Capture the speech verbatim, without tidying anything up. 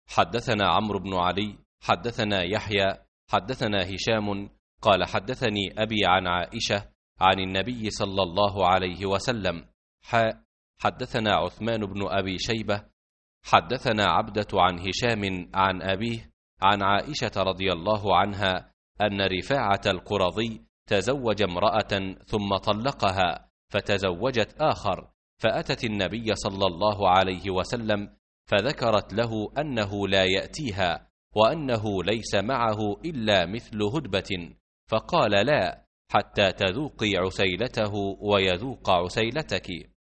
حدثنا عمرو بن علي حدثنا يحيى حدثنا هشام قال حدثني أبي عن عائشة عن النبي صلى الله عليه وسلم. حاء حدثنا عثمان بن أبي شيبة حدثنا عبدة عن هشام عن أبيه عن عائشة رضي الله عنها أن رفاعة القرظي تزوج امرأة ثم طلقها فتزوجت آخر، فأتت النبي صلى الله عليه وسلم فذكرت له أنه لا يأتيها وأنه ليس معه إلا مثل هدبة، فقال لا حتى تذوقي عسيلته ويذوق عسيلتك.